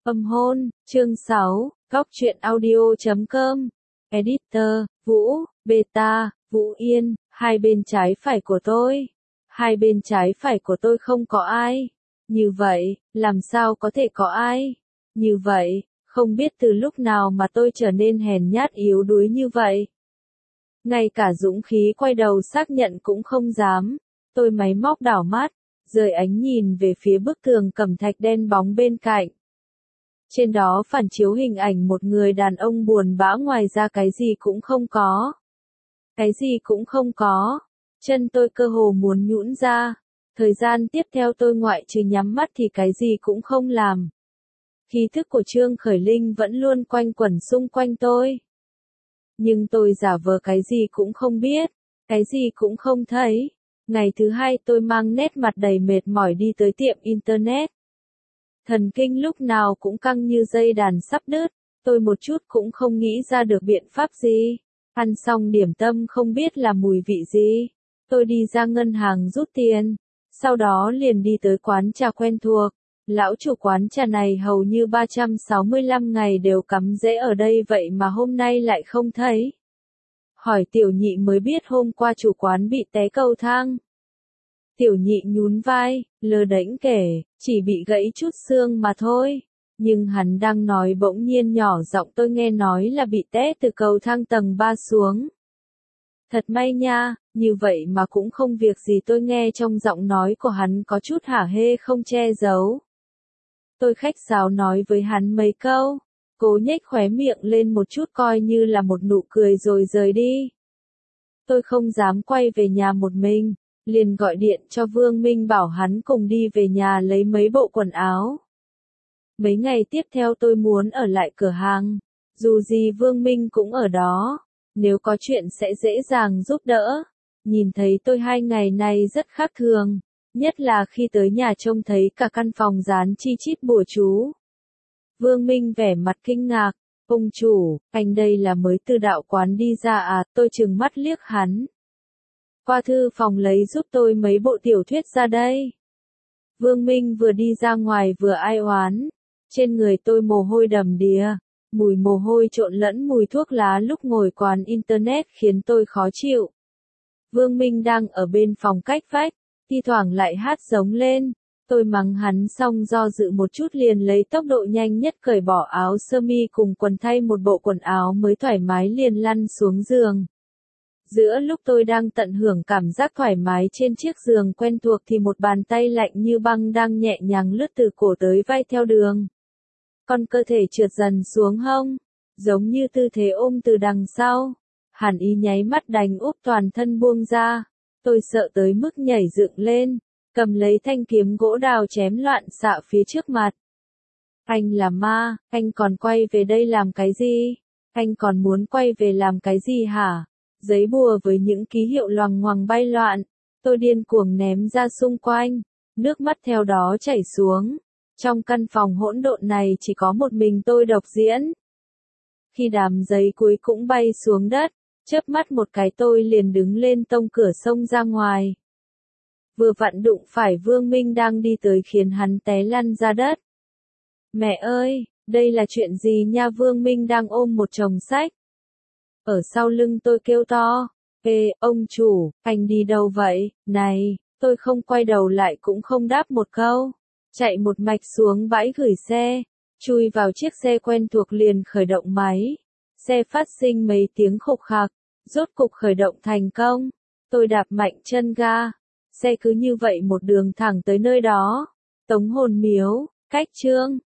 Âm hôn, chương 6, Góc truyện audio.com. Editor, Vũ, Beta, Vũ Yên, hai bên trái phải của tôi. Hai bên trái phải của tôi không có ai. Như vậy, làm sao có thể có ai? Như vậy, không biết từ lúc nào mà tôi trở nên hèn nhát yếu đuối như vậy. Ngay cả dũng khí quay đầu xác nhận cũng không dám. Tôi máy móc đảo mắt, rời ánh nhìn về phía bức tường cẩm thạch đen bóng bên cạnh. Trên đó phản chiếu hình ảnh một người đàn ông buồn bã, ngoài ra cái gì cũng không có. Cái gì cũng không có. Chân tôi cơ hồ muốn nhũn ra. Thời gian tiếp theo tôi ngoại trừ nhắm mắt thì cái gì cũng không làm. Khí thức của Trương Khởi Linh vẫn luôn quanh quẩn xung quanh tôi. Nhưng tôi giả vờ cái gì cũng không biết, cái gì cũng không thấy. Ngày thứ hai tôi mang nét mặt đầy mệt mỏi đi tới tiệm Internet. Thần kinh lúc nào cũng căng như dây đàn sắp đứt, tôi một chút cũng không nghĩ ra được biện pháp gì. Ăn xong điểm tâm không biết là mùi vị gì. Tôi đi ra ngân hàng rút tiền, sau đó liền đi tới quán trà quen thuộc. Lão chủ quán trà này hầu như 365 ngày đều cắm rễ ở đây, vậy mà hôm nay lại không thấy. Hỏi tiểu nhị mới biết hôm qua chủ quán bị té cầu thang. Tiểu nhị nhún vai, lơ đễnh kể, chỉ bị gãy chút xương mà thôi. Nhưng hắn đang nói bỗng nhiên nhỏ giọng tôi nghe nói là bị té từ cầu thang tầng 3 xuống. Thật may nha, như vậy mà cũng không việc gì. Tôi nghe trong giọng nói của hắn có chút hả hê không che giấu. Tôi khách sáo nói với hắn mấy câu, cố nhếch khóe miệng lên một chút coi như là một nụ cười rồi rời đi. Tôi không dám quay về nhà một mình, liền gọi điện cho Vương Minh bảo hắn cùng đi về nhà lấy mấy bộ quần áo. Mấy ngày tiếp theo tôi muốn ở lại cửa hàng, dù gì Vương Minh cũng ở đó, nếu có chuyện sẽ dễ dàng giúp đỡ. Nhìn thấy tôi 2 ngày này rất khác thường, nhất là khi tới nhà trông thấy cả căn phòng dán chi chít bùa chú. Vương Minh vẻ mặt kinh ngạc, ông chủ, anh đây là mới từ đạo quán đi ra à? Tôi trừng mắt liếc hắn. Qua thư phòng lấy giúp tôi mấy bộ tiểu thuyết ra đây. Vương Minh vừa đi ra ngoài vừa ai oán. Trên người tôi mồ hôi đầm đìa, mùi mồ hôi trộn lẫn mùi thuốc lá lúc ngồi quán Internet khiến tôi khó chịu. Vương Minh đang ở bên phòng cách vách, thi thoảng lại hát giống lên. Tôi mắng hắn xong do dự một chút liền lấy tốc độ nhanh nhất cởi bỏ áo sơ mi cùng quần, thay một bộ quần áo mới thoải mái liền lăn xuống giường. Giữa lúc tôi đang tận hưởng cảm giác thoải mái trên chiếc giường quen thuộc thì một bàn tay lạnh như băng đang nhẹ nhàng lướt từ cổ tới vai theo đường. Con cơ thể trượt dần xuống hông, giống như tư thế ôm từ đằng sau. Hàn Ý nháy mắt đánh úp toàn thân buông ra. Tôi sợ tới mức nhảy dựng lên, cầm lấy thanh kiếm gỗ đào chém loạn xạ phía trước mặt. Anh là ma, anh còn quay về đây làm cái gì? Anh còn muốn quay về làm cái gì hả? Giấy bùa với những ký hiệu loằng ngoằng bay loạn. Tôi điên cuồng ném ra xung quanh, nước mắt theo đó chảy xuống. Trong căn phòng hỗn độn này chỉ có một mình tôi độc diễn. Khi đám giấy cuối cũng bay xuống đất, chớp mắt một cái tôi liền đứng lên tông cửa xông ra ngoài. Vừa vặn đụng phải Vương Minh đang đi tới khiến hắn té lăn ra đất. Mẹ ơi, đây là chuyện gì nha? Vương Minh đang ôm một chồng sách. Ở sau lưng tôi kêu to, ê, ông chủ, anh đi đâu vậy? Này, tôi không quay đầu lại cũng không đáp một câu. Chạy một mạch xuống bãi gửi xe, chui vào chiếc xe quen thuộc liền khởi động máy. Xe phát sinh mấy tiếng khục khạc, rốt cục khởi động thành công. Tôi đạp mạnh chân ga, xe cứ như vậy một đường thẳng tới nơi đó. Tống Hồn Miếu, cách Trương